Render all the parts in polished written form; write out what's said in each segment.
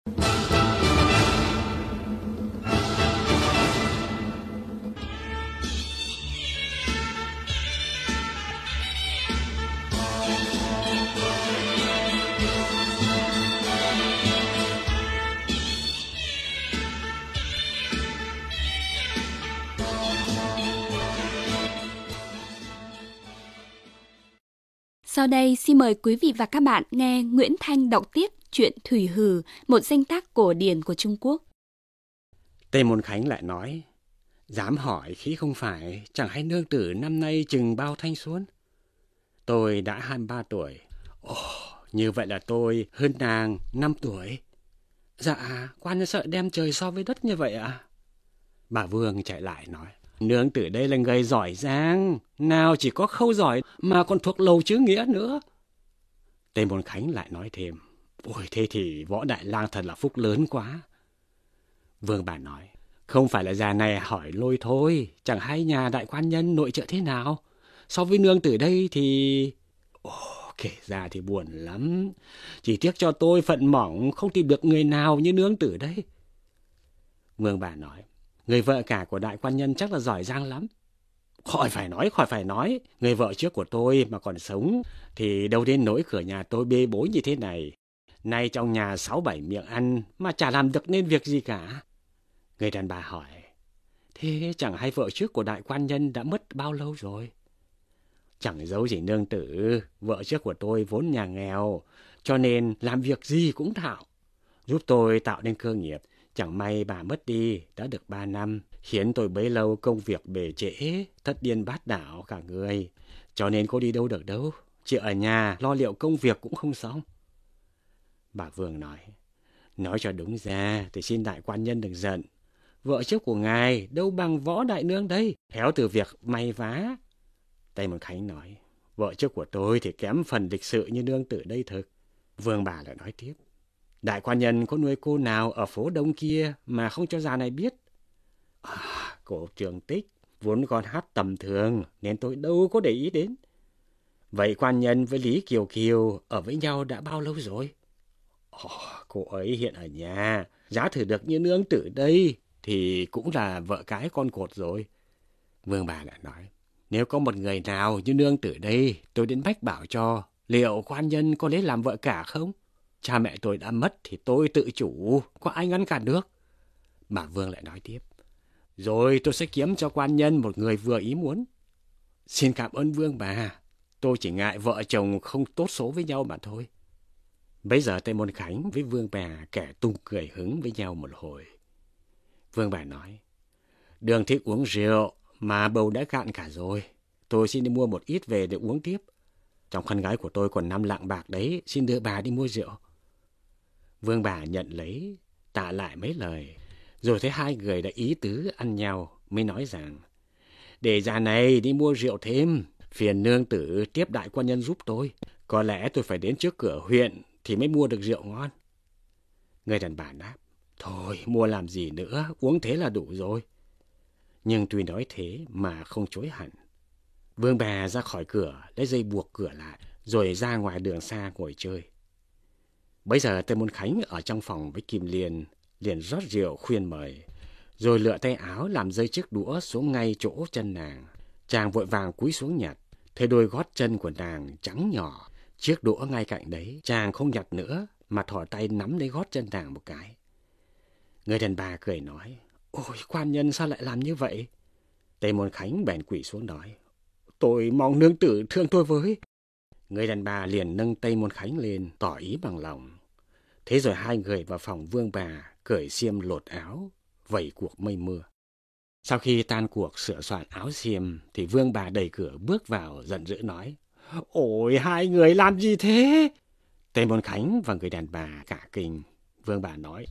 Sau đây xin mời quý vị và các bạn nghe Nguyễn Thanh đọc tiếp truyện Thủy Hử, một danh tác cổ điển của Trung Quốc. Tề Môn Khánh lại nói, dám hỏi khí không phải, chẳng hay nương tử năm nay chừng bao thanh xuân? Tôi đã 23 tuổi. Ồ, như vậy là tôi hơn nàng 5 tuổi. Dạ, quan nhân sợ đem trời so với đất như vậy ạ? Bà Vương chạy lại nói, nương tử đây là người giỏi giang, nào chỉ có khâu giỏi mà còn thuộc lầu chữ nghĩa nữa. Tề Môn Khánh lại nói thêm, ôi thế thì Võ Đại Lang thật là phúc lớn quá. Vương bà nói, không phải là già này hỏi lôi thôi, chẳng hay nhà đại quan nhân nội trợ thế nào. So với nương tử đây thì... kể ra thì buồn lắm. Chỉ tiếc cho tôi phận mỏng, không tìm được người nào như nương tử đây. Vương bà nói, người vợ cả của đại quan nhân chắc là giỏi giang lắm. Khỏi phải nói. Người vợ trước của tôi mà còn sống thì đâu đến nỗi cửa nhà tôi bê bối như thế này. Nay trong nhà 6-7 miệng ăn mà chả làm được nên việc gì cả. Người đàn bà hỏi, thế chẳng hay vợ trước của đại quan nhân đã mất bao lâu rồi? Chẳng giấu gì nương tử, vợ trước của tôi vốn nhà nghèo, cho nên làm việc gì cũng thạo, giúp tôi tạo nên cơ nghiệp. Chẳng may bà mất đi đã được 3 năm, khiến tôi bấy lâu công việc bề trễ, thất điên bát đảo cả người, cho nên cô đi đâu được đâu, chỉ ở nhà lo liệu công việc cũng không xong. Bà Vương nói cho đúng ra thì xin đại quan nhân đừng giận. Vợ trước của ngài đâu bằng Võ đại nương đây, khéo từ việc may vá. Tây Môn Khánh nói, vợ trước của tôi thì kém phần lịch sự như nương tử đây thực. Vương bà lại nói tiếp, đại quan nhân có nuôi cô nào ở phố đông kia mà không cho già này biết? Cô Trường Tích vốn con hát tầm thường nên tôi đâu có để ý đến. Vậy quan nhân với Lý Kiều Kiều ở với nhau đã bao lâu rồi? Cô ấy hiện ở nhà, giá thử được như nương tử đây thì cũng là vợ cái con cột rồi. Vương bà lại nói, nếu có một người nào như nương tử đây, tôi đến bách bảo cho, liệu quan nhân có lấy làm vợ cả không? Cha mẹ tôi đã mất thì tôi tự chủ, có ai ngăn cản được? Bà Vương lại nói tiếp, rồi tôi sẽ kiếm cho quan nhân một người vừa ý muốn. Xin cảm ơn Vương bà, tôi chỉ ngại vợ chồng không tốt số với nhau mà thôi. Bấy giờ Tây Môn Khánh với Vương bà kẻ tung cười hứng với nhau một hồi. Vương bà nói, Đường thích uống rượu mà bầu đã cạn cả rồi, tôi xin đi mua một ít về để uống tiếp. Trong khăn gái của tôi còn 5 lạng bạc đấy, xin đưa bà đi mua rượu. Vương bà nhận lấy, tạ lại mấy lời, rồi thấy hai người đã ý tứ ăn nhau, mới nói rằng, để già này đi mua rượu thêm, phiền nương tử tiếp đại quan nhân giúp tôi. Có lẽ tôi phải đến trước cửa huyện thì mới mua được rượu ngon. Người đàn bà đáp, thôi mua làm gì nữa, uống thế là đủ rồi. Nhưng tuy nói thế mà không chối hẳn. Vương bà ra khỏi cửa, lấy dây buộc cửa lại, rồi ra ngoài đường xa ngồi chơi. Bấy giờ Tây Môn Khánh ở trong phòng với Kim Liên, liền rót rượu khuyên mời, rồi lựa tay áo làm rơi chiếc đũa xuống ngay chỗ chân nàng. Chàng vội vàng cúi xuống nhặt, thấy đôi gót chân của nàng trắng nhỏ, chiếc đũa ngay cạnh đấy, chàng không nhặt nữa mà thò tay nắm lấy gót chân nàng một cái. Người đàn bà cười nói, ôi quan nhân sao lại làm như vậy? Tây Môn Khánh bèn quỳ xuống nói, tôi mong nương tử thương tôi với. Người đàn bà liền nâng Tây Môn Khánh lên, tỏ ý bằng lòng. Thế rồi hai người vào phòng Vương bà, cởi xiêm lột áo, vẩy cuộc mây mưa. Sau khi tan cuộc sửa soạn áo xiêm, thì Vương bà đẩy cửa bước vào giận dữ nói, ôi hai người làm gì thế? Tây Môn Khánh và người đàn bà cả kinh. Vương bà nói,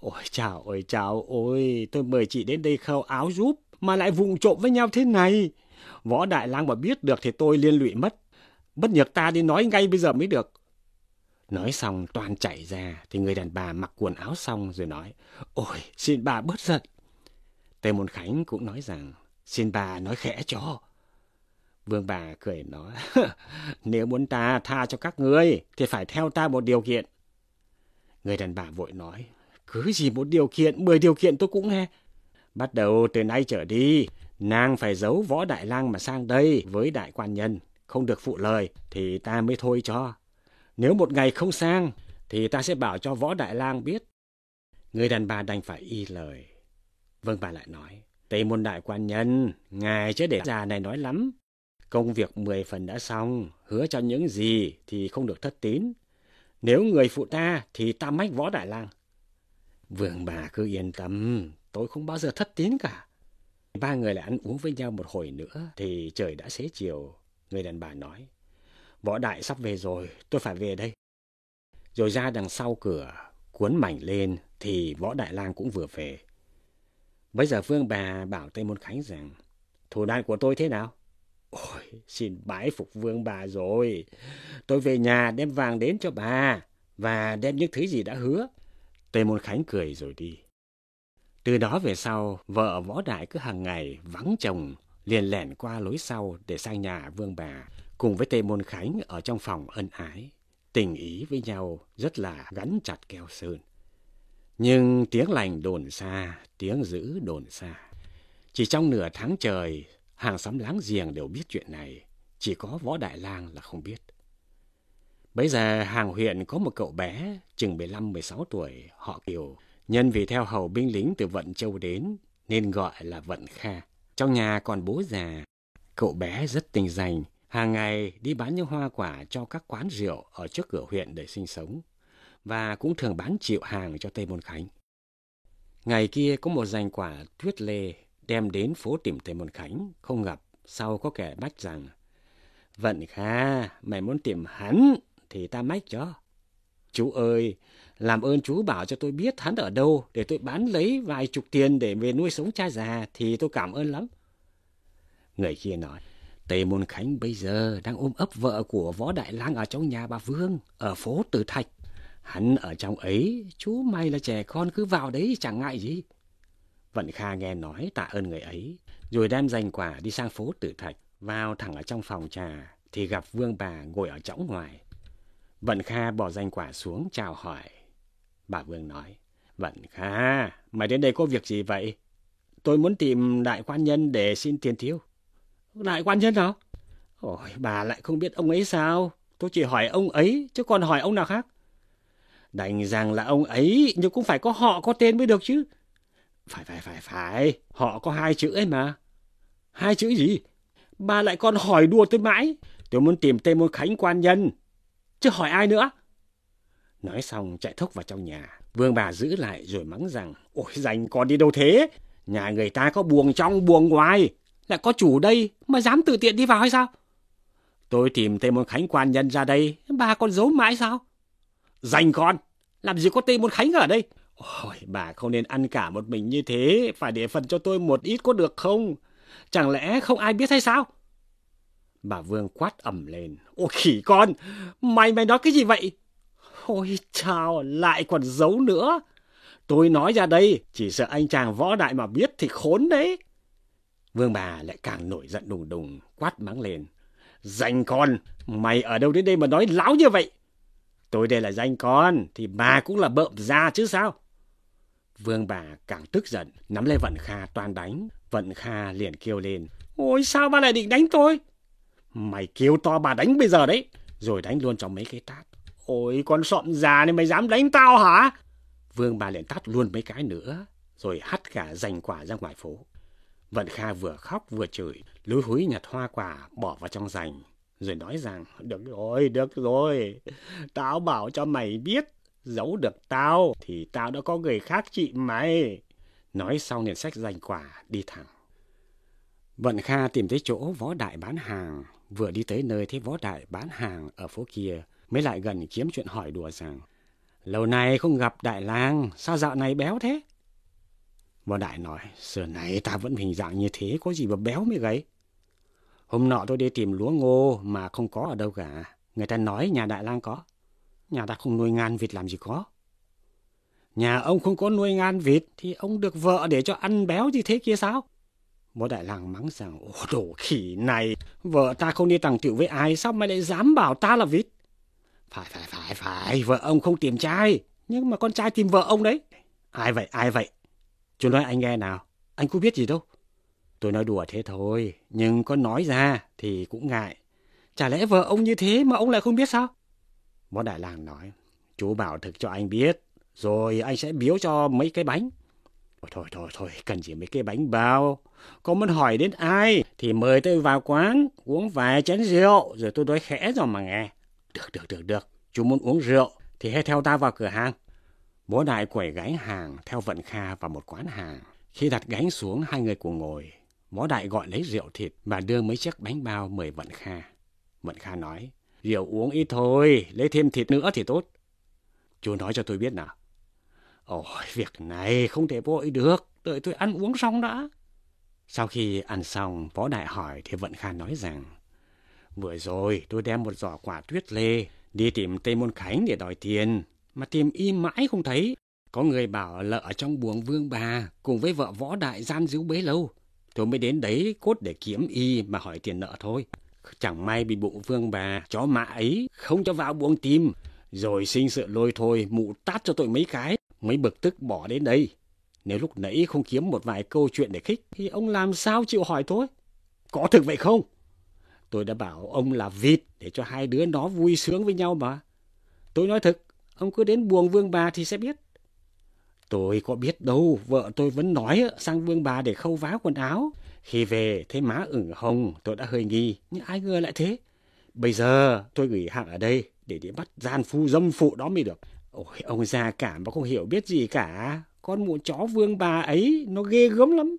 ôi chào, tôi mời chị đến đây khâu áo giúp, mà lại vụng trộm với nhau thế này. Võ Đại Lang mà biết được thì tôi liên lụy mất. Bất nhược ta đi nói ngay bây giờ mới được. Nói xong toàn chạy ra, thì người đàn bà mặc quần áo xong rồi nói, ôi xin bà bớt giận. Tây Môn Khánh cũng nói rằng, xin bà nói khẽ cho. Vương bà cười nói, nếu muốn ta tha cho các ngươi thì phải theo ta một điều kiện. Người đàn bà vội nói, Cứ gì một điều kiện, 10 điều kiện tôi cũng nghe. Bắt đầu từ nay trở đi, nàng phải giấu Võ Đại Lang mà sang đây với đại quan nhân. Không được phụ lời thì ta mới thôi cho. Nếu một ngày không sang thì ta sẽ bảo cho Võ Đại Lang biết. Người đàn bà đành phải y lời. Vương bà lại nói, Tây Môn đại quan nhân, ngài chứ để già này nói lắm. Công việc 10 phần đã xong, hứa cho những gì thì không được thất tín. Nếu người phụ ta thì ta mách Võ Đại Lang. Vương bà cứ yên tâm, tôi không bao giờ thất tín cả. Ba người lại ăn uống với nhau một hồi nữa thì trời đã xế chiều. Người đàn bà nói, Võ Đại sắp về rồi, tôi phải về đây. Rồi ra đằng sau cửa, cuốn mảnh lên thì Võ Đại Lang cũng vừa về. Bây giờ Vương bà bảo Tây Môn Khánh rằng, thủ đoạn của tôi thế nào? Ôi, xin bái phục Vương bà rồi. Tôi về nhà đem vàng đến cho bà và đem những thứ gì đã hứa. Tây Môn Khánh cười rồi đi. Từ đó về sau, vợ Võ Đại cứ hàng ngày vắng chồng, liền lẻn qua lối sau để sang nhà Vương bà, cùng với Tây Môn Khánh ở trong phòng ân ái, tình ý với nhau rất là gắn chặt keo sơn. Nhưng tiếng lành đồn xa, tiếng dữ đồn xa. Chỉ trong nửa tháng trời, hàng xóm láng giềng đều biết chuyện này, chỉ có Võ Đại Lang là không biết. Bây giờ hàng huyện có một cậu bé, chừng 15-16 tuổi, họ Kiều. Nhân vì theo hầu binh lính từ Vận Châu đến, nên gọi là Vận Kha. Trong nhà còn bố già, cậu bé rất tinh danh, hàng ngày đi bán những hoa quả cho các quán rượu ở trước cửa huyện để sinh sống, và cũng thường bán chịu hàng cho Tây Môn Khánh. Ngày kia có một giành quả tuyết lê đem đến phố tìm Tây Môn Khánh, không gặp, sau có kẻ bách rằng, Vận Kha, mày muốn tìm hắn thì ta mách cho. Chú ơi, làm ơn chú bảo cho tôi biết hắn ở đâu để tôi bán lấy vài chục tiền để về nuôi sống cha già thì tôi cảm ơn lắm. Người kia nói, Tây Môn Khánh bây giờ đang ôm ấp vợ của Võ Đại Lang ở trong nhà bà Vương, ở phố Tử Thạch. Hắn ở trong ấy, chú mày là trẻ con cứ vào đấy chẳng ngại gì. Vận Kha nghe nói tạ ơn người ấy, rồi đem giành quả đi sang phố Tử Thạch, vào thẳng ở trong phòng trà thì gặp Vương bà ngồi ở chõng ngoài. Vận Kha bỏ giành quả xuống chào hỏi. Bà Vương nói, Vận Kha, mày đến đây có việc gì vậy? Tôi muốn tìm đại quan nhân để xin tiền tiêu. Đại quan nhân nào? Ôi, bà lại không biết ông ấy sao? Tôi chỉ hỏi ông ấy, chứ còn hỏi ông nào khác. Đành rằng là ông ấy, nhưng cũng phải có họ có tên mới được chứ. Phải, họ có 2 chữ ấy mà. 2 chữ gì? Bà lại còn hỏi đùa tôi mãi. Tôi muốn tìm Tây Môn Khánh quan nhân, chứ hỏi ai nữa. Nói xong chạy thốc vào trong nhà. Vương bà giữ lại rồi mắng rằng, ôi dành còn đi đâu thế? Nhà người ta có buồng trong buồng ngoài, lại có chủ đây mà dám tự tiện đi vào hay sao? Tôi tìm Tây Môn Khánh quan nhân ra đây, bà còn giấu mãi sao? Dành con, làm gì có Tây Môn Khánh ở đây? Ôi, bà không nên ăn cả một mình như thế, phải để phần cho tôi một ít có được không? Chẳng lẽ không ai biết hay sao? Bà Vương quát ầm lên, ôi khỉ con, mày nói cái gì vậy? Ôi chào, lại còn giấu nữa. Tôi nói ra đây, chỉ sợ anh chàng Võ Đại mà biết thì khốn đấy. Vương bà lại càng nổi giận đùng đùng, quát mắng lên. Danh con, mày ở đâu đến đây mà nói láo như vậy? Tôi đây là danh con, thì bà cũng là bợm ra chứ sao? Vương bà càng tức giận, nắm lấy Vận Kha toan đánh. Vận Kha liền kêu lên. Ôi sao bà lại định đánh tôi? Mày kêu to bà đánh bây giờ đấy. Rồi đánh luôn cho mấy cái tát. Ôi con sọm già này mày dám đánh tao hả? Vương bà liền tát luôn mấy cái nữa, rồi hắt cả giành quả ra ngoài phố. Vận Kha vừa khóc vừa chửi, lúi húi nhặt hoa quả bỏ vào trong giành, rồi nói rằng, được rồi, tao bảo cho mày biết, giấu được tao thì tao đã có người khác trị mày. Nói xong liền xách giành quả đi thẳng. Vận Kha tìm thấy chỗ Võ Đại bán hàng, vừa đi tới nơi thấy Võ Đại bán hàng ở phố kia, mới lại gần kiếm chuyện hỏi đùa rằng, lâu nay không gặp Đại Lang, sao dạo này béo thế? Võ Đại nói, xưa này ta vẫn hình dạng như thế, có gì mà béo mới gầy. Hôm nọ tôi đi tìm lúa ngô mà không có ở đâu cả. Người ta nói nhà Đại Lang có. Nhà ta không nuôi ngan vịt làm gì có. Nhà ông không có nuôi ngan vịt thì ông được vợ để cho ăn béo như thế kia sao? Võ Đại Lang mắng rằng, ồ đồ khỉ này, vợ ta không đi tằng tiệu với ai, sao mày lại dám bảo ta là vịt? Phải, vợ ông không tìm trai, nhưng mà con trai tìm vợ ông đấy. Ai vậy? Chú nói anh nghe nào, anh có biết gì đâu. Tôi nói đùa thế thôi, nhưng có nói ra thì cũng ngại. Chả lẽ vợ ông như thế mà ông lại không biết sao? Võ Đại Lang nói, chú bảo thực cho anh biết, rồi anh sẽ biếu cho mấy cái bánh. Thôi, cần gì mấy cái bánh bao. Có muốn hỏi đến ai thì mời tôi vào quán, uống vài chén rượu, rồi tôi nói khẽ rồi mà nghe. Được, chú muốn uống rượu thì hãy theo ta vào cửa hàng. Võ Đại quẩy gánh hàng theo Vận Kha vào một quán hàng. Khi đặt gánh xuống, hai người cùng ngồi. Võ Đại gọi lấy rượu thịt và đưa mấy chiếc bánh bao mời Vận Kha. Vận Kha nói, rượu uống ít thôi, lấy thêm thịt nữa thì tốt. Chú nói cho tôi biết nào. Ôi, việc này không thể vội được, đợi tôi ăn uống xong đã. Sau khi ăn xong, Võ Đại hỏi thì Vận Kha nói rằng, vừa rồi tôi đem một giỏ quả tuyết lê đi tìm Tây Môn Khánh để đòi tiền, mà tìm im mãi không thấy. Có người bảo là ở trong buồng Vương Bà cùng với vợ Võ Đại gian díu bấy lâu. Tôi mới đến đấy cốt để kiếm y mà hỏi tiền nợ thôi. Chẳng may bị bụng Vương Bà chó mạ ấy không cho vào buồng tìm, rồi sinh sự lôi thôi mụ tát cho tôi mấy cái, mới bực tức bỏ đến đây. Nếu lúc nãy không kiếm một vài câu chuyện để khích thì ông làm sao chịu hỏi tôi? Có thực vậy không? Tôi đã bảo ông là vịt để cho hai đứa nó vui sướng với nhau mà. Tôi nói thực, ông cứ đến buồng Vương Bà thì sẽ biết. Tôi có biết đâu, vợ tôi vẫn nói sang Vương Bà để khâu vá quần áo. Khi về thấy má ửng hồng, tôi đã hơi nghi, nhưng ai ngờ lại thế. Bây giờ tôi gửi hàng ở đây để đi bắt gian phu dâm phụ đó mới được. Ôi, ông già cả mà không hiểu biết gì cả. Con mụ chó Vương Bà ấy, nó ghê gớm lắm.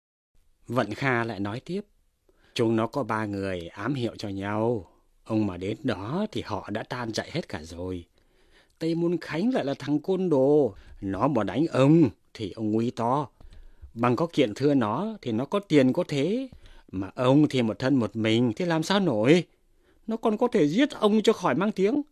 Vận Kha lại nói tiếp. Chúng nó có 3 người ám hiệu cho nhau. Ông mà đến đó thì họ đã tan chạy hết cả rồi. Tây Môn Khánh lại là thằng côn đồ. Nó mà đánh ông thì ông nguy to. Bằng có kiện thưa nó thì nó có tiền có thế. Mà ông thì một thân một mình thì làm sao nổi. Nó còn có thể giết ông cho khỏi mang tiếng.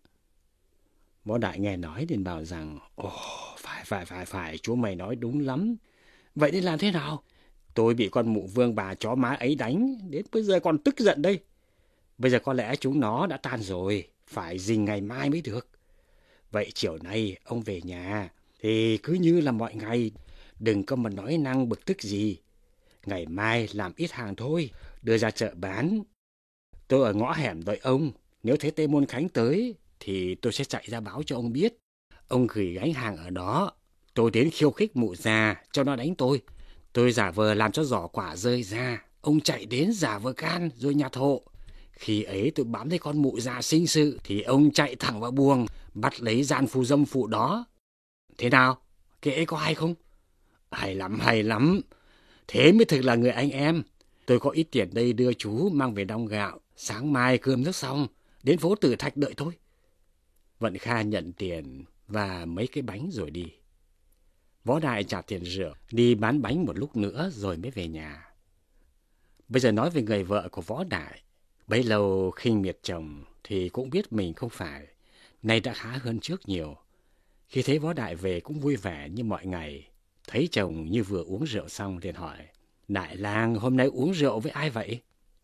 Võ Đại nghe nói liền bảo rằng, ồ, phải, chú mày nói đúng lắm. Vậy nên làm thế nào? Tôi bị con mụ Vương Bà chó má ấy đánh, đến bây giờ còn tức giận đây. Bây giờ có lẽ chúng nó đã tan rồi, phải rình ngày mai mới được. Vậy chiều nay ông về nhà, thì cứ như là mọi ngày, đừng có mà nói năng bực tức gì. Ngày mai làm ít hàng thôi, đưa ra chợ bán. Tôi ở ngõ hẻm đợi ông, nếu thấy Tây Môn Khánh tới, thì tôi sẽ chạy ra báo cho ông biết. Ông gửi gánh hàng ở đó, tôi đến khiêu khích mụ già cho nó đánh tôi. Tôi giả vờ làm cho giỏ quả rơi ra, ông chạy đến giả vờ can rồi nhặt hộ. Khi ấy tôi bám thấy con mụ già sinh sự thì ông chạy thẳng vào buồng, bắt lấy gian phu dâm phụ đó. Thế nào? Kệ có hay không? Hay lắm. Thế mới thực là người anh em. Tôi có ít tiền đây đưa chú mang về đong gạo. Sáng mai cơm nước xong, đến phố Tử Thạch đợi tôi. Vận Kha nhận tiền và mấy cái bánh rồi đi. Võ Đại trả tiền rượu, đi bán bánh một lúc nữa rồi mới về nhà. Bây giờ nói về người vợ của Võ Đại. Bấy lâu khinh miệt chồng thì cũng biết mình không phải. Nay đã khá hơn trước nhiều. Khi thấy Võ Đại về cũng vui vẻ như mọi ngày. Thấy chồng như vừa uống rượu xong liền hỏi. Đại lang hôm nay uống rượu với ai vậy?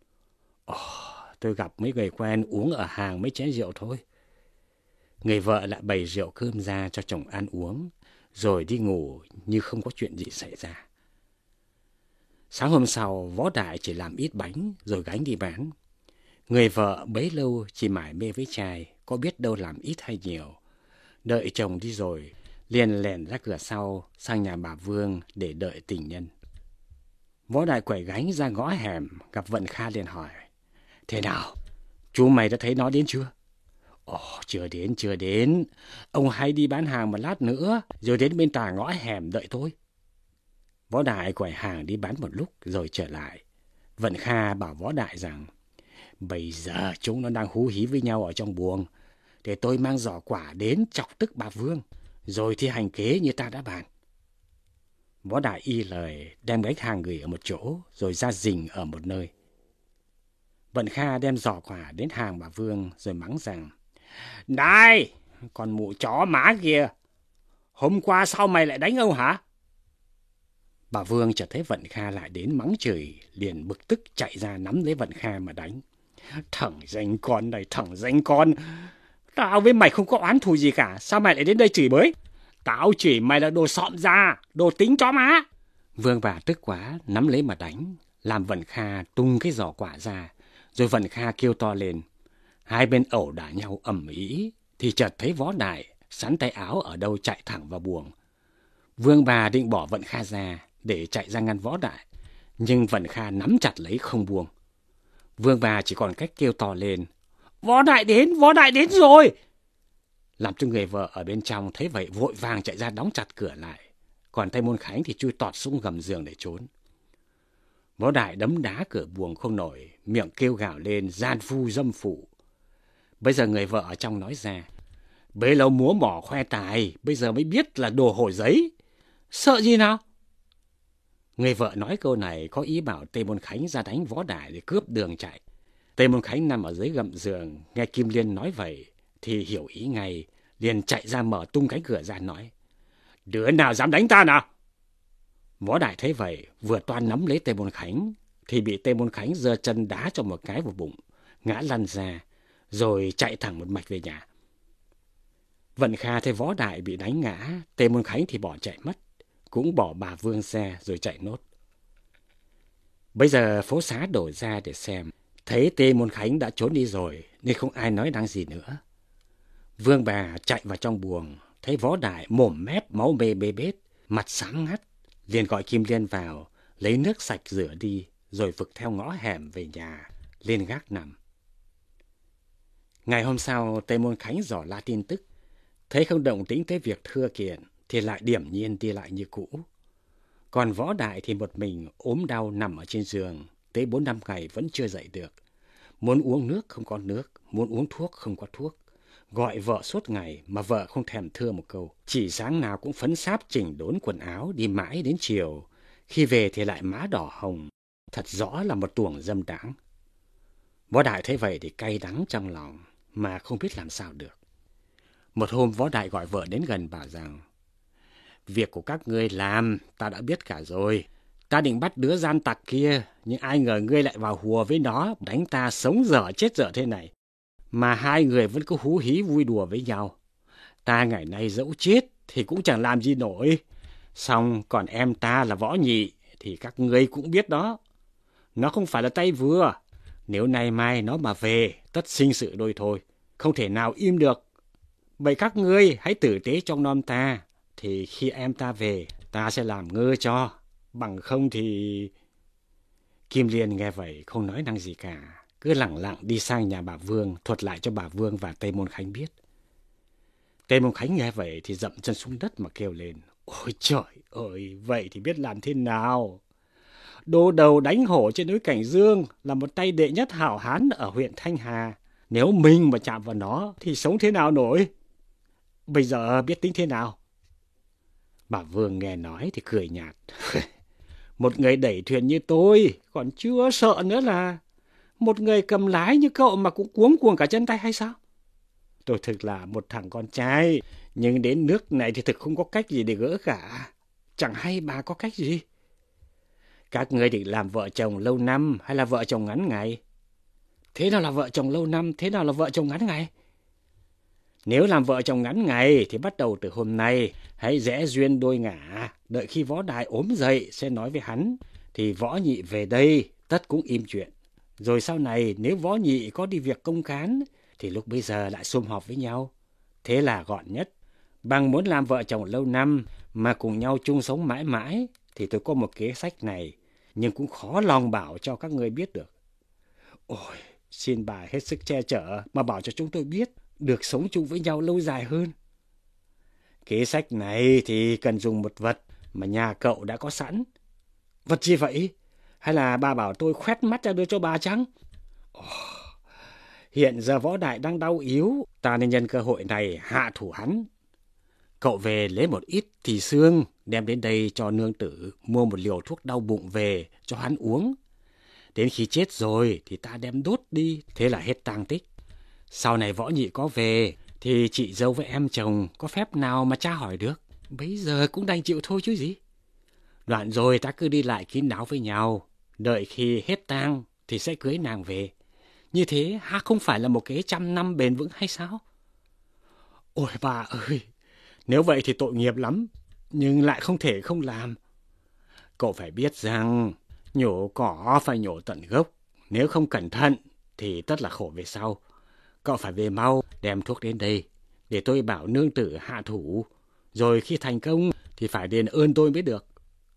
Ồ, tôi gặp mấy người quen uống ở hàng mấy chén rượu thôi. Người vợ lại bày rượu cơm ra cho chồng ăn uống, rồi đi ngủ như không có chuyện gì xảy ra. Sáng hôm sau, Võ Đại chỉ làm ít bánh rồi gánh đi bán. Người vợ bấy lâu chỉ mải mê với trai, có biết đâu làm ít hay nhiều. Đợi chồng đi rồi, liền lèn ra cửa sau sang nhà bà Vương để đợi tình nhân. Võ Đại quẩy gánh ra ngõ hẻm, gặp Vận Kha liền hỏi. Thế nào? Chú mày đã thấy nó đến chưa? Ồ, chưa đến. Ông hãy đi bán hàng một lát nữa, rồi đến bên tà ngõ hẻm đợi tôi. Võ Đại quẩy hàng đi bán một lúc rồi trở lại. Vận Kha bảo Võ Đại rằng, bây giờ chúng nó đang hú hí với nhau ở trong buồng, để tôi mang giỏ quả đến chọc tức bà Vương, rồi thi hành kế như ta đã bàn. Võ Đại y lời, đem gánh hàng gửi ở một chỗ, rồi ra rình ở một nơi. Vận Kha đem giỏ quả đến hàng bà Vương, rồi mắng rằng, này, con mụ chó má kìa, hôm qua sao mày lại đánh ông hả? Bà Vương chợt thấy Vận Kha lại đến mắng chửi, liền bực tức chạy ra nắm lấy Vận Kha mà đánh. Thằng danh con này, thằng danh con, tao với mày không có oán thù gì cả, sao mày lại đến đây chửi bới? Tao chỉ mày là đồ sọm da, đồ tính chó má. Vương bà tức quá, nắm lấy mà đánh, làm Vận Kha tung cái giỏ quả ra, rồi Vận Kha kêu to lên. Hai bên ẩu đả nhau ầm ĩ, thì chợt thấy Võ Đại sắn tay áo ở đâu chạy thẳng vào buồng. Vương bà định bỏ Vận Kha ra để chạy ra ngăn Võ Đại, nhưng Vận Kha nắm chặt lấy không buông. Vương bà chỉ còn cách kêu to lên. Võ Đại đến rồi! Làm cho người vợ ở bên trong thấy vậy vội vàng chạy ra đóng chặt cửa lại. Còn Tây Môn Khánh thì chui tọt xuống gầm giường để trốn. Võ Đại đấm đá cửa buồng không nổi, miệng kêu gào lên gian phu dâm phụ. Bây giờ người vợ ở trong nói ra. Bấy lâu múa mỏ khoe tài, bây giờ mới biết là đồ hổi giấy. Sợ gì nào? Người vợ nói câu này có ý bảo Tây Môn Khánh ra đánh Võ Đại để cướp đường chạy. Tây Môn Khánh nằm ở dưới gầm giường, nghe Kim Liên nói vậy thì hiểu ý ngay, liền chạy ra mở tung cánh cửa ra nói. Đứa nào dám đánh ta nào? Võ Đại thấy vậy, vừa toan nắm lấy Tây Môn Khánh, thì bị Tây Môn Khánh giơ chân đá cho một cái vào bụng, ngã lăn ra, rồi chạy thẳng một mạch về nhà. Vận Kha thấy Võ Đại bị đánh ngã, Tây Môn Khánh thì bỏ chạy mất, cũng bỏ bà Vương ra rồi chạy nốt. Bây giờ phố xá đổ ra để xem, thấy Tây Môn Khánh đã trốn đi rồi, nên không ai nói năng gì nữa. Vương bà chạy vào trong buồng, thấy Võ Đại mồm mép máu me bê bết, mặt xám ngắt, liền gọi Kim Liên vào, lấy nước sạch rửa đi, rồi vực theo ngõ hẻm về nhà, lên gác nằm. Ngày hôm sau, Tây Môn Khánh dò la tin tức, thấy không động tĩnh tới việc thưa kiện, thì lại điềm nhiên đi lại như cũ. Còn Võ Đại thì một mình ốm đau nằm ở trên giường, tới 4-5 ngày vẫn chưa dậy được. Muốn uống nước không có nước, muốn uống thuốc không có thuốc. Gọi vợ suốt ngày mà vợ không thèm thưa một câu. Chỉ sáng nào cũng phấn sáp chỉnh đốn quần áo đi mãi đến chiều. Khi về thì lại má đỏ hồng. Thật rõ là một tuồng dâm đãng. Võ Đại thấy vậy thì cay đắng trong lòng mà không biết làm sao được. Một hôm Võ Đại gọi vợ đến gần bảo rằng: Việc của các ngươi làm ta đã biết cả rồi. Ta định bắt đứa gian tặc kia, nhưng ai ngờ ngươi lại vào hùa với nó, đánh ta sống dở chết dở thế này. Mà hai người vẫn cứ hú hí vui đùa với nhau. Ta ngày nay dẫu chết thì cũng chẳng làm gì nổi. Xong còn em ta là Võ Nhị thì các ngươi cũng biết đó. Nó không phải là tay vừa. Nếu nay mai nó mà về, tất sinh sự đôi thôi. Không thể nào im được. Vậy các ngươi hãy tử tế trong nom ta. Thì khi em ta về, ta sẽ làm ngơ cho. Bằng không thì... Kim Liên nghe vậy không nói năng gì cả. Cứ lẳng lặng đi sang nhà bà Vương, thuật lại cho bà Vương và Tây Môn Khánh biết. Tây Môn Khánh nghe vậy thì dậm chân xuống đất mà kêu lên. Ôi trời ơi, vậy thì biết làm thế nào? Đồ đầu đánh hổ trên núi Cảnh Dương là một tay đệ nhất hảo hán ở huyện Thanh Hà. Nếu mình mà chạm vào nó thì sống thế nào nổi? Bây giờ biết tính thế nào? Bà Vương nghe nói thì cười nhạt. Một người đẩy thuyền như tôi còn chưa sợ nữa là một người cầm lái như cậu mà cũng cuống cuồng cả chân tay hay sao? Tôi thực là một thằng con trai, nhưng đến nước này thì thực không có cách gì để gỡ cả. Chẳng hay bà có cách gì? Các người định làm vợ chồng lâu năm hay là vợ chồng ngắn ngày? Thế nào là vợ chồng lâu năm, thế nào là vợ chồng ngắn ngày? Nếu làm vợ chồng ngắn ngày thì bắt đầu từ hôm nay, hãy rẽ duyên đôi ngả. Đợi khi Võ Đại ốm dậy sẽ nói với hắn, thì Võ Nhị về đây, tất cũng im chuyện. Rồi sau này nếu Võ Nhị có đi việc công cán, thì lúc bây giờ lại sum họp với nhau. Thế là gọn nhất. Bằng muốn làm vợ chồng lâu năm mà cùng nhau chung sống mãi mãi, thì tôi có một kế sách này, nhưng cũng khó lòng bảo cho các người biết được. Ôi, xin bà hết sức che chở mà bảo cho chúng tôi biết, được sống chung với nhau lâu dài hơn. Kế sách này thì cần dùng một vật mà nhà cậu đã có sẵn. Vật gì vậy? Hay là bà bảo tôi khoét mắt ra đưa cho bà chăng? Hiện giờ Võ Đại đang đau yếu, ta nên nhân cơ hội này hạ thủ hắn. Cậu về lấy một ít thì xương, đem đến đây cho nương tử, mua một liều thuốc đau bụng về cho hắn uống. Đến khi chết rồi thì ta đem đốt đi, thế là hết tang tích. Sau này Võ Nhị có về thì chị dâu với em chồng có phép nào mà tra hỏi được. Bấy giờ cũng đành chịu thôi chứ gì. Đoạn rồi ta cứ đi lại kín đáo với nhau, đợi khi hết tang thì sẽ cưới nàng về. Như thế há không phải là một kế 100 năm bền vững hay sao? Ôi bà ơi, Nếu vậy thì tội nghiệp lắm, nhưng lại không thể không làm. Cậu phải biết rằng nhổ cỏ phải nhổ tận gốc, nếu không cẩn thận thì tất là khổ về sau. Cậu phải về mau đem thuốc đến đây, để tôi bảo nương tử hạ thủ, rồi khi thành công thì phải đền ơn tôi mới được.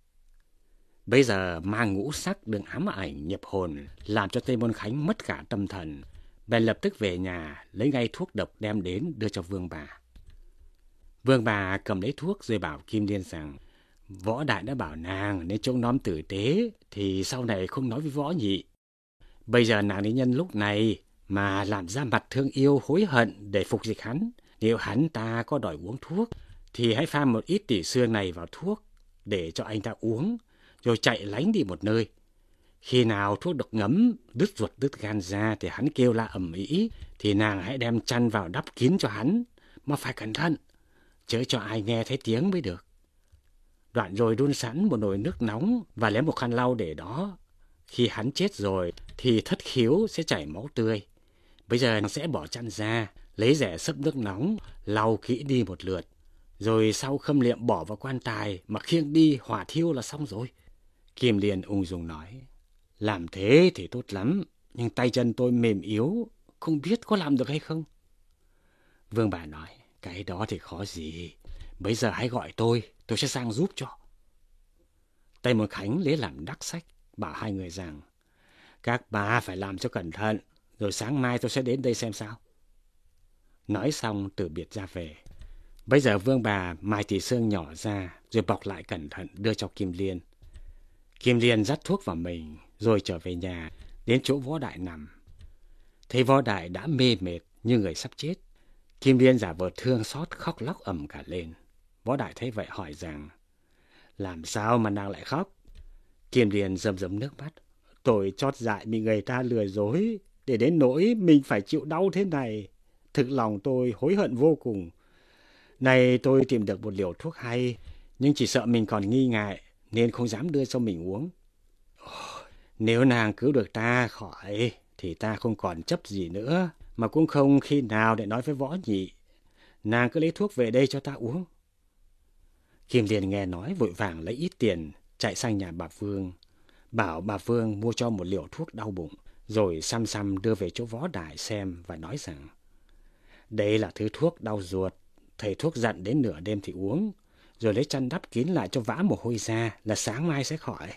Bây giờ mang ngũ sắc đừng ám ảnh nhập hồn, làm cho Tây Môn Khánh mất cả tâm thần. Bèn lập tức về nhà, lấy ngay thuốc độc đem đến đưa cho Vương bà. Vương bà cầm lấy thuốc rồi bảo Kim Liên rằng, Võ Đại đã bảo nàng nên trông nom tử tế, thì sau này không nói với Võ Nhị. Bây giờ nàng đi nhân lúc này mà làm ra mặt thương yêu hối hận để phục dịch hắn. Nếu hắn ta có đòi uống thuốc, thì hãy pha một ít tỉ xương này vào thuốc để cho anh ta uống, rồi chạy lánh đi một nơi. Khi nào thuốc độc ngấm, đứt ruột đứt gan ra thì hắn kêu la ầm ĩ, thì nàng hãy đem chăn vào đắp kín cho hắn, mà phải cẩn thận, chớ cho ai nghe thấy tiếng mới được. Đoạn rồi đun sẵn một nồi nước nóng và lấy một khăn lau để đó. Khi hắn chết rồi thì thất khiếu sẽ chảy máu tươi. Bây giờ nó sẽ bỏ chăn ra, lấy rẻ xấp nước nóng, lau kỹ đi một lượt. Rồi sau khâm liệm bỏ vào quan tài mà khiêng đi hỏa thiêu là xong rồi. Kim Liên ung dung nói, làm thế thì tốt lắm, nhưng tay chân tôi mềm yếu, không biết có làm được hay không. Vương bà nói, cái đó thì khó gì, bây giờ hãy gọi tôi sẽ sang giúp cho. Tây Môn Khánh lấy làm đắc sách, bảo hai người rằng, các bà phải làm cho cẩn thận, rồi sáng mai tôi sẽ đến đây xem sao. Nói xong từ biệt ra về. Bây giờ Vương bà mài tỉ xương nhỏ ra, rồi bọc lại cẩn thận đưa cho Kim Liên. Kim Liên dắt thuốc vào mình, rồi trở về nhà, đến chỗ Võ Đại nằm. Thấy Võ Đại đã mê mệt như người sắp chết, Kim Liên giả vờ thương xót khóc lóc ầm cả lên. Võ Đại thấy vậy hỏi rằng, làm sao mà nàng lại khóc? Kim Liên rơm rớm nước mắt, tôi chót dại bị người ta lừa dối, để đến nỗi mình phải chịu đau thế này. Thực lòng tôi hối hận vô cùng. Này tôi tìm được một liều thuốc hay, nhưng chỉ sợ mình còn nghi ngại, nên không dám đưa cho mình uống. Nếu nàng cứu được ta khỏi, thì ta không còn chấp gì nữa, mà cũng không khi nào để nói với Võ Nhị. Nàng cứ lấy thuốc về đây cho ta uống. Kim Liên nghe nói vội vàng lấy ít tiền, chạy sang nhà bà Vương, bảo bà Vương mua cho một liều thuốc đau bụng, rồi xăm xăm đưa về chỗ Võ Đại xem và nói rằng, đây là thứ thuốc đau ruột, thầy thuốc dặn đến nửa đêm thì uống, rồi lấy chăn đắp kín lại cho vã mồ hôi ra, là sáng mai sẽ khỏi.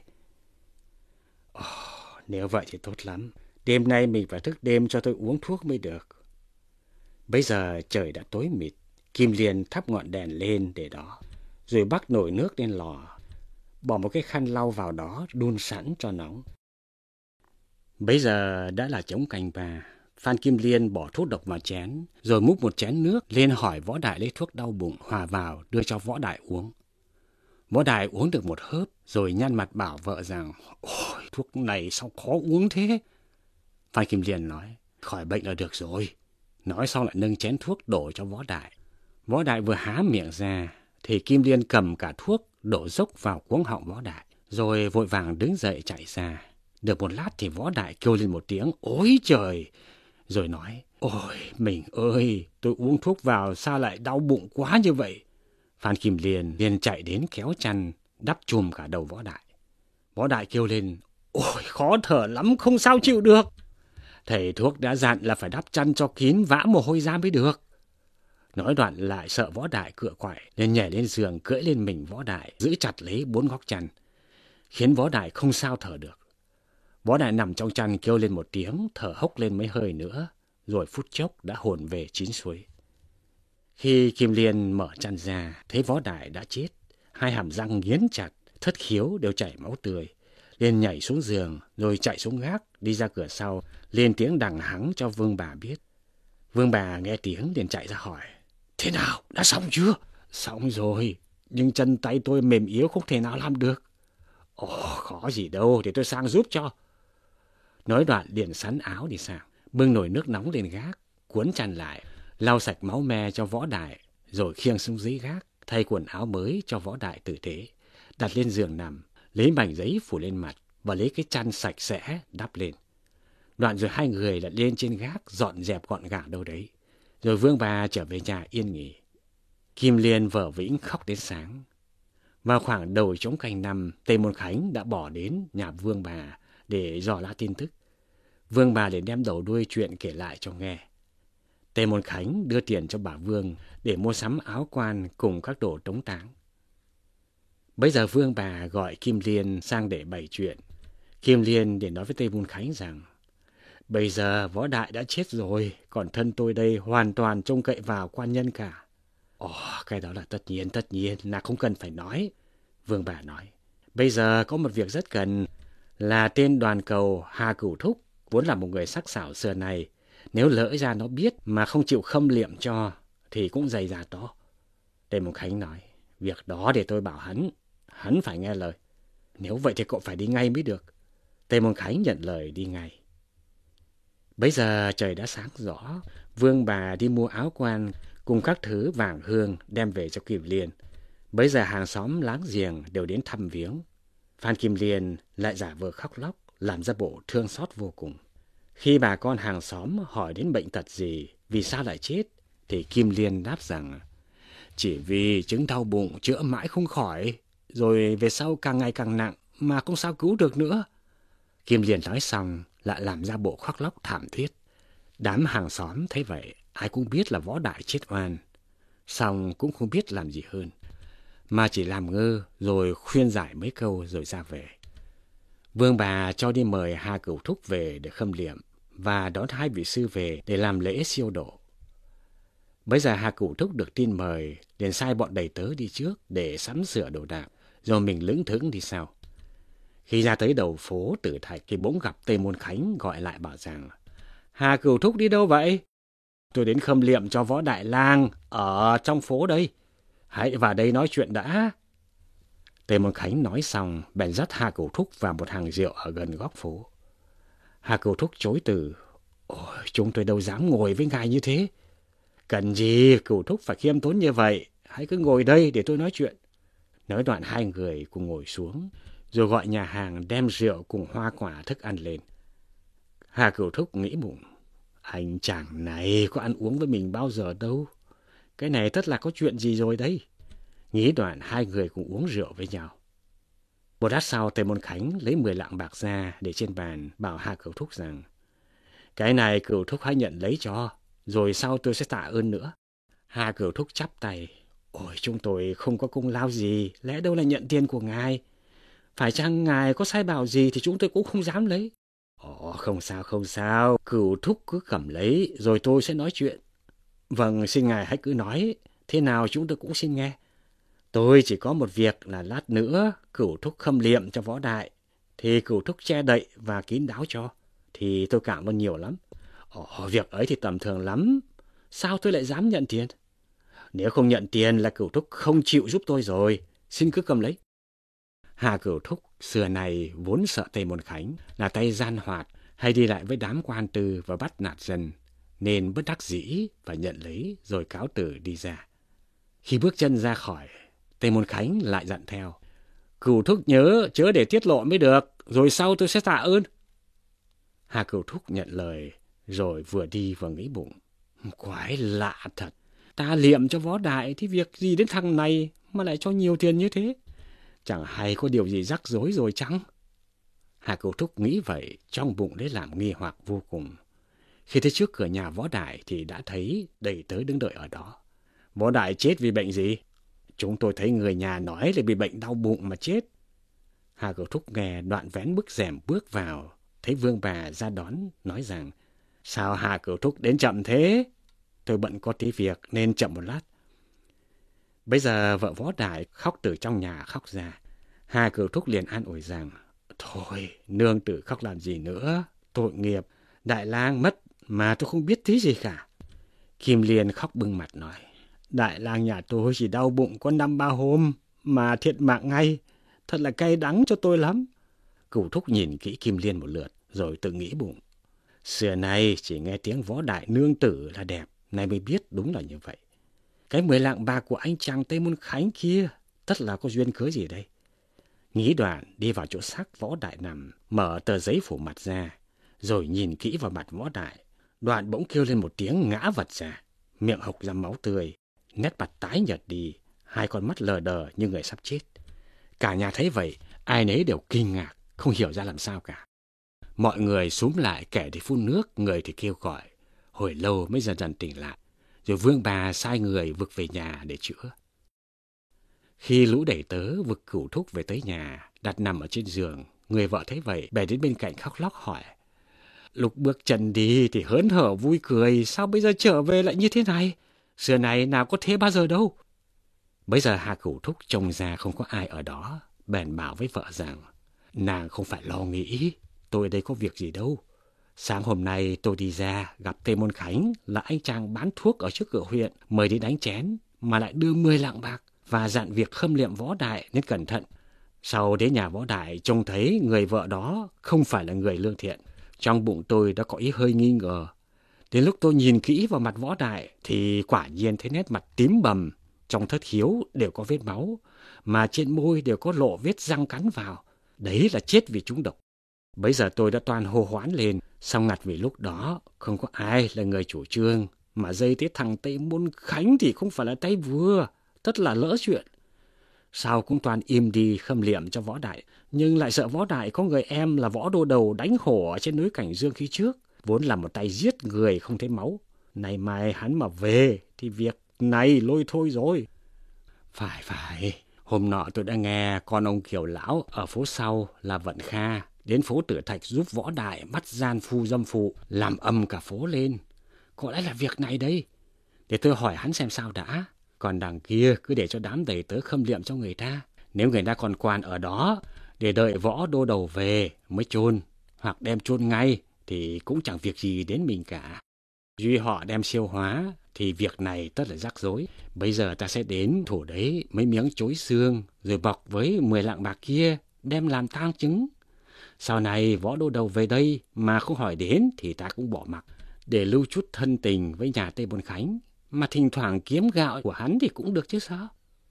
Nếu vậy thì tốt lắm, đêm nay mình phải thức đêm cho tôi uống thuốc mới được. Bây giờ trời đã tối mịt, Kim Liên thắp ngọn đèn lên để đó, rồi bắc nồi nước lên lò, bỏ một cái khăn lau vào đó đun sẵn cho nóng. Bây giờ đã là trống canh ba. Phan Kim Liên bỏ thuốc độc vào chén, rồi múc một chén nước lên hỏi Võ Đại lấy thuốc đau bụng hòa vào đưa cho Võ Đại uống. Võ Đại uống được một hớp, rồi nhăn mặt bảo vợ rằng, ôi, thuốc này sao khó uống thế? Phan Kim Liên nói, khỏi bệnh là được rồi. Nói xong lại nâng chén thuốc đổ cho Võ Đại. Võ Đại vừa há miệng ra, thì Kim Liên cầm cả thuốc đổ dốc vào cuống họng Võ Đại, rồi vội vàng đứng dậy chạy ra. Được một lát thì Võ Đại kêu lên một tiếng, ôi trời! Rồi nói, ôi mình ơi, tôi uống thuốc vào sao lại đau bụng quá như vậy? Phan Kim Liên liền chạy đến kéo chăn, đắp chùm cả đầu Võ Đại. Võ Đại kêu lên, ôi khó thở lắm, không sao chịu được. Thầy thuốc đã dặn là phải đắp chăn cho kín, vã mồ hôi ra mới được. Nói đoạn lại sợ Võ Đại cựa quậy, nên nhảy lên giường cưỡi lên mình Võ Đại, giữ chặt lấy 4 góc chăn, khiến Võ Đại không sao thở được. Võ Đại nằm trong chăn kêu lên một tiếng, thở hốc lên mấy hơi nữa, rồi phút chốc đã hồn về chín suối. Khi Kim Liên mở chăn ra, thấy Võ Đại đã chết, hai hàm răng nghiến chặt, thất khiếu đều chảy máu tươi. Liền nhảy xuống giường, rồi chạy xuống gác, đi ra cửa sau, lên tiếng đằng hắng cho Vương bà biết. Vương bà nghe tiếng liền chạy ra hỏi, thế nào, đã xong chưa? Xong rồi, nhưng chân tay tôi mềm yếu không thể nào làm được. Khó gì đâu, để tôi sang giúp cho. Nói đoạn liền sắn áo đi sang, bưng nồi nước nóng lên gác, cuốn chăn lại, lau sạch máu me cho Võ Đại, rồi khiêng xuống dưới gác, thay quần áo mới cho Võ Đại tử tế, đặt lên giường nằm, lấy mảnh giấy phủ lên mặt và lấy cái chăn sạch sẽ đắp lên. Đoạn rồi hai người lại lên trên gác dọn dẹp gọn gàng đâu đấy, rồi Vương bà trở về nhà yên nghỉ. Kim Liên vờ vĩnh khóc đến sáng. Vào khoảng đầu trống canh năm, Tề Môn Khánh đã bỏ đến nhà Vương bà để dò la tin tức. Vương bà liền đem đầu đuôi chuyện kể lại cho nghe. Tề Môn Khánh đưa tiền cho bà Vương để mua sắm áo quan cùng các đồ trống táng. Bây giờ Vương bà gọi Kim Liên sang để bày chuyện. Kim Liên để nói với Tề Môn Khánh rằng bây giờ Võ Đại đã chết rồi, còn thân tôi đây hoàn toàn trông cậy vào quan nhân cả. Ồ, cái đó là tất nhiên là không cần phải nói. Vương bà nói, bây giờ có một việc rất cần là tên đoàn cầu Hà Cửu Thúc, vốn là một người sắc sảo xưa này. Nếu lỡ ra nó biết mà không chịu khâm liệm cho thì cũng dày dạt đó. Tề Môn Khánh nói, việc đó để tôi bảo hắn phải nghe lời. Nếu vậy thì cậu phải đi ngay mới được. Tề Môn Khánh nhận lời đi ngay. Bấy giờ trời đã sáng rõ, Vương bà đi mua áo quan cùng các thứ vàng hương đem về cho Kim Liên. Bấy giờ hàng xóm láng giềng đều đến thăm viếng. Phan Kim Liên lại giả vờ khóc lóc, làm ra bộ thương xót vô cùng. Khi bà con hàng xóm hỏi đến bệnh tật gì, vì sao lại chết, thì Kim Liên đáp rằng chỉ vì chứng đau bụng chữa mãi không khỏi, rồi về sau càng ngày càng nặng mà không sao cứu được nữa. Kim Liên nói xong lại làm ra bộ khóc lóc thảm thiết. Đám hàng xóm thấy vậy, ai cũng biết là Võ Đại chết oan, xong cũng không biết làm gì hơn, mà chỉ làm ngơ rồi khuyên giải mấy câu rồi ra về. Vương bà cho đi mời Hà Cửu Thúc về để khâm liệm và đón hai vị sư về để làm lễ siêu độ. Bây giờ Hà Cửu Thúc được tin mời, liền sai bọn đầy tớ đi trước để sắm sửa đồ đạc, rồi mình lững thững đi sau. Khi ra tới đầu phố Tử Thạch thì bỗng gặp Tề Môn Khánh gọi lại bảo rằng Hà Cửu Thúc đi đâu vậy? Tôi đến khâm liệm cho Võ Đại Lang ở trong phố đây. Hãy vào đây nói chuyện đã. Tề Môn Khánh nói xong, bèn dắt Hà Cửu Thúc vào một hàng rượu ở gần góc phố. Hà Cửu Thúc chối từ. Ôi, chúng tôi đâu dám ngồi với ngài như thế. Cần gì Cửu Thúc phải khiêm tốn như vậy. Hãy cứ ngồi đây để tôi nói chuyện. Nói đoạn hai người cùng ngồi xuống, rồi gọi nhà hàng đem rượu cùng hoa quả thức ăn lên. Hà Cửu Thúc nghĩ bụng, anh chàng này có ăn uống với mình bao giờ đâu. Cái này tất là có chuyện gì rồi đấy. Nghĩ đoạn hai người cùng uống rượu với nhau. Một lát sau Tề Môn Khánh lấy 10 lạng bạc ra để trên bàn, bảo Hà Cửu Thúc rằng cái này Cửu Thúc hãy nhận lấy cho, rồi sau tôi sẽ tạ ơn nữa. Hà Cửu Thúc chắp tay. Ôi, chúng tôi không có công lao gì, lẽ đâu là nhận tiền của ngài. Phải chăng ngài có sai bảo gì thì chúng tôi cũng không dám lấy. Ồ, không sao, Cửu Thúc cứ cầm lấy, rồi tôi sẽ nói chuyện. Vâng, xin ngài hãy cứ nói, thế nào chúng tôi cũng xin nghe. Tôi chỉ có một việc là lát nữa Cửu Thúc khâm liệm cho Võ Đại, thì Cửu Thúc che đậy và kín đáo cho, thì tôi cảm ơn nhiều lắm. Ồ, việc ấy thì tầm thường lắm, sao tôi lại dám nhận tiền? Nếu không nhận tiền là Cửu Thúc không chịu giúp tôi rồi, xin cứ cầm lấy. Hà Cửu Thúc xưa này vốn sợ Tề Môn Khánh là tay gian hoạt, hay đi lại với đám quan tư và bắt nạt dân, nên bất đắc dĩ và nhận lấy rồi cáo từ đi ra. Khi bước chân ra khỏi, Tề Môn Khánh lại dặn theo. Cửu Thúc nhớ chớ để tiết lộ mới được, rồi sau tôi sẽ tạ ơn. Hà Cửu Thúc nhận lời, rồi vừa đi vừa nghĩ bụng. Quái lạ thật, ta liệm cho Võ Đại thì việc gì đến thằng này mà lại cho nhiều tiền như thế? Chẳng hay có điều gì rắc rối rồi chăng? Hà Cửu Thúc nghĩ vậy, trong bụng lấy làm nghi hoặc vô cùng. Khi tới trước cửa nhà Võ Đại thì đã thấy đầy tớ đứng đợi ở đó. Võ Đại chết vì bệnh gì? Chúng tôi thấy người nhà nói là bị bệnh đau bụng mà chết. Hà Cửu Thúc nghe đoạn vén bức rèm bước vào, thấy Vương bà ra đón, nói rằng sao Hà Cửu Thúc đến chậm thế? Tôi bận có tí việc nên chậm một lát. Bây giờ vợ Võ Đại khóc từ trong nhà khóc ra. Hà Cửu Thúc liền an ủi rằng thôi, nương tử khóc làm gì nữa, tội nghiệp, Đại Lang mất mà tôi không biết tí gì cả. Kim Liên khóc bưng mặt nói, Đại Lang nhà tôi chỉ đau bụng có 5-3 hôm mà thiệt mạng ngay, thật là cay đắng cho tôi lắm. Cửu Thúc nhìn kỹ Kim Liên một lượt rồi tự nghĩ bụng, xưa nay chỉ nghe tiếng Võ Đại nương tử là đẹp, nay mới biết đúng là như vậy. Cái 10 lạng bạc của anh chàng Tề Môn Khánh kia tất là có duyên cớ gì đây. Nghĩ đoạn đi vào chỗ xác Võ Đại nằm, mở tờ giấy phủ mặt ra, rồi nhìn kỹ vào mặt Võ Đại. Đoạn bỗng kêu lên một tiếng ngã vật ra, miệng hộc ra máu tươi, nét mặt tái nhợt đi, hai con mắt lờ đờ như người sắp chết. Cả nhà thấy vậy, ai nấy đều kinh ngạc, không hiểu ra làm sao cả. Mọi người xúm lại, kẻ thì phun nước, người thì kêu gọi. Hồi lâu mới dần dần tỉnh lại, rồi Vương bà sai người vực về nhà để chữa. Khi lũ đầy tớ vực Cửu Thúc về tới nhà, đặt nằm ở trên giường, người vợ thấy vậy, bèn đến bên cạnh khóc lóc hỏi. Lúc bước chân đi thì hớn hở vui cười, sao bây giờ trở về lại như thế này? Xưa này nào có thế bao giờ đâu. Bây giờ Hà Cửu Thúc trông ra không có ai ở đó, bèn bảo với vợ rằng, nàng không phải lo nghĩ, tôi đây có việc gì đâu. Sáng hôm nay tôi đi ra gặp Tề Môn Khánh là anh chàng bán thuốc ở trước cửa huyện, mời đi đánh chén mà lại đưa 10 lạng bạc và dặn việc khâm liệm Võ Đại nên cẩn thận. Sau đến nhà Võ Đại trông thấy người vợ đó không phải là người lương thiện, trong bụng tôi đã có ý hơi nghi ngờ. Đến lúc tôi nhìn kỹ vào mặt Võ Đại thì quả nhiên thấy nét mặt tím bầm, trong thất khiếu đều có vết máu, mà trên môi đều có lộ vết răng cắn vào. Đấy là chết vì trúng độc. Bấy giờ tôi đã toan hô hoán lên, song ngặt vì lúc đó không có ai là người chủ trương, mà dây tới thằng Tề Môn Khánh thì không phải là tay vừa, tất là lỡ chuyện. Sao cũng toàn im đi khâm liệm cho Võ Đại, nhưng lại sợ Võ Đại có người em là Võ Đô Đầu đánh hổ ở trên núi Cảnh Dương khi trước, vốn là một tay giết người không thấy máu. Này mai hắn mà về thì việc này lôi thôi rồi. Phải, hôm nọ tôi đã nghe con ông Kiều Lão ở phố sau là Vận Kha đến phố Tử Thạch giúp Võ Đại bắt gian phu dâm phụ, làm âm cả phố lên. Có lẽ là việc này đây. Để tôi hỏi hắn xem sao đã. Còn đằng kia cứ để cho đám đầy tớ khâm liệm cho người ta. Nếu người ta còn quan ở đó, để đợi Võ Đô Đầu về mới chôn, hoặc đem chôn ngay thì cũng chẳng việc gì đến mình cả. Duy họ đem siêu hóa thì việc này tất là rắc rối. Bây giờ ta sẽ đến thủ đấy mấy miếng chối xương, rồi bọc với 10 lạng bạc kia đem làm tang chứng. Sau này Võ Đô Đầu về đây mà không hỏi đến thì ta cũng bỏ mặc, để lưu chút thân tình với nhà Tề Môn Khánh, mà thỉnh thoảng kiếm gạo của hắn thì cũng được chứ sao.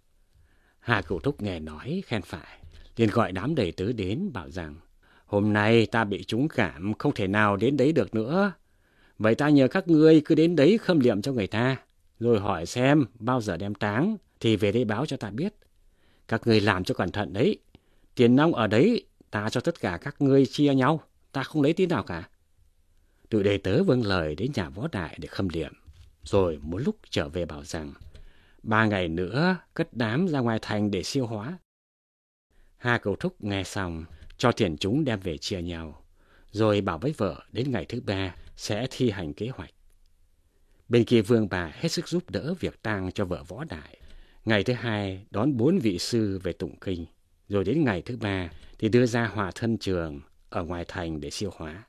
Hà Cửu Thúc nghe nói khen phải, liền gọi đám đầy tớ đến bảo rằng, hôm nay ta bị trúng cảm không thể nào đến đấy được nữa. Vậy ta nhờ các ngươi cứ đến đấy khâm liệm cho người ta, rồi hỏi xem bao giờ đem táng thì về đây báo cho ta biết. Các ngươi làm cho cẩn thận đấy, tiền nong ở đấy ta cho tất cả các ngươi chia nhau, ta không lấy tí nào cả. Tụi đầy tớ vâng lời đến nhà Võ Đại để khâm liệm, rồi một lúc trở về bảo rằng 3 ngày nữa cất đám ra ngoài thành để siêu hóa. Hà Cửu Thúc nghe xong cho tiền chúng đem về chia nhau, rồi bảo với vợ đến ngày thứ 3 sẽ thi hành kế hoạch. Bên kia Vương bà hết sức giúp đỡ việc tang cho vợ Võ Đại. Ngày thứ 2 đón 4 vị sư về tụng kinh, rồi đến ngày thứ 3 thì đưa ra hòa thân trường ở ngoài thành để siêu hóa.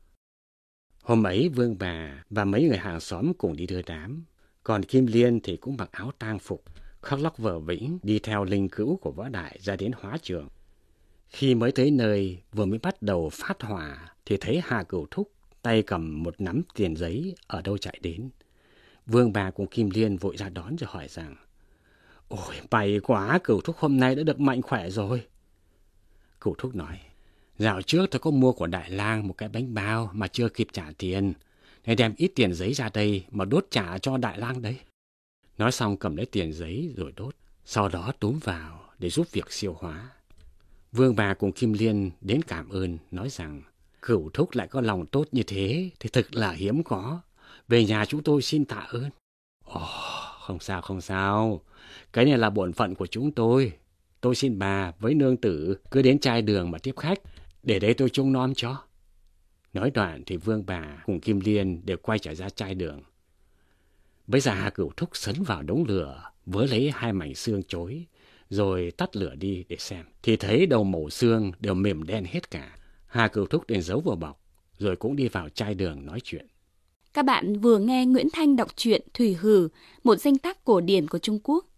Hôm ấy Vương bà và mấy người hàng xóm cùng đi đưa đám, còn Kim Liên thì cũng mặc áo tang phục, khóc lóc vờ vĩnh đi theo linh cữu của Võ Đại ra đến hóa trường. Khi mới tới nơi vừa mới bắt đầu phát hỏa thì thấy Hà Cửu Thúc tay cầm một nắm tiền giấy ở đâu chạy đến. Vương bà cùng Kim Liên vội ra đón rồi hỏi rằng, ôi may quá, Cửu Thúc hôm nay đã được mạnh khỏe rồi. Cửu Thúc nói, dạo trước tôi có mua của Đại Lang một cái bánh bao mà chưa kịp trả tiền, nên đem ít tiền giấy ra đây mà đốt trả cho Đại Lang đấy. Nói xong cầm lấy tiền giấy rồi đốt, sau đó túm vào để giúp việc siêu hóa. Vương bà cùng Kim Liên đến cảm ơn, nói rằng Cửu Thúc lại có lòng tốt như thế thì thực là hiếm có. Về nhà chúng tôi xin tạ ơn. Ồ, không sao. Cái này là bổn phận của chúng tôi. Tôi xin bà với nương tử cứ đến trai đường mà tiếp khách, để đấy tôi trông nom cho. Nói đoạn thì Vương bà cùng Kim Liên đều quay trở ra trai đường. Bây giờ Hà Cửu Thúc sấn vào đống lửa, vớ lấy 2 mảnh xương chối, rồi tắt lửa đi để xem. Thì thấy đầu mẩu xương đều mềm đen hết cả. Hà Cửu Thúc liền giấu vào bọc, rồi cũng đi vào trai đường nói chuyện. Các bạn vừa nghe Nguyễn Thanh đọc truyện Thủy Hử, một danh tác cổ điển của Trung Quốc.